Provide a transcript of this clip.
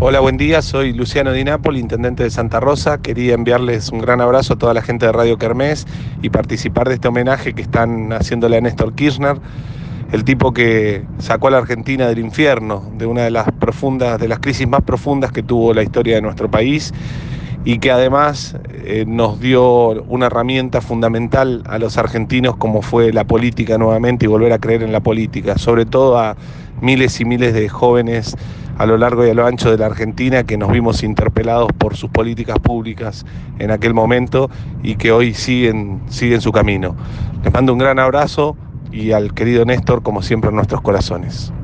Hola, buen día, soy Luciano Di Napoli, intendente de Santa Rosa. Quería enviarles un gran abrazo a toda la gente de Radio Kermés y participar de este homenaje que están haciéndole a Néstor Kirchner, el tipo que sacó a la Argentina del infierno, de una de las crisis más profundas que tuvo la historia de nuestro país, y que además nos dio una herramienta fundamental a los argentinos como fue la política nuevamente y volver a creer en la política, sobre todo a miles y miles de jóvenes a lo largo y a lo ancho de la Argentina que nos vimos interpelados por sus políticas públicas en aquel momento y que hoy siguen su camino. Les mando un gran abrazo y al querido Néstor, como siempre, en nuestros corazones.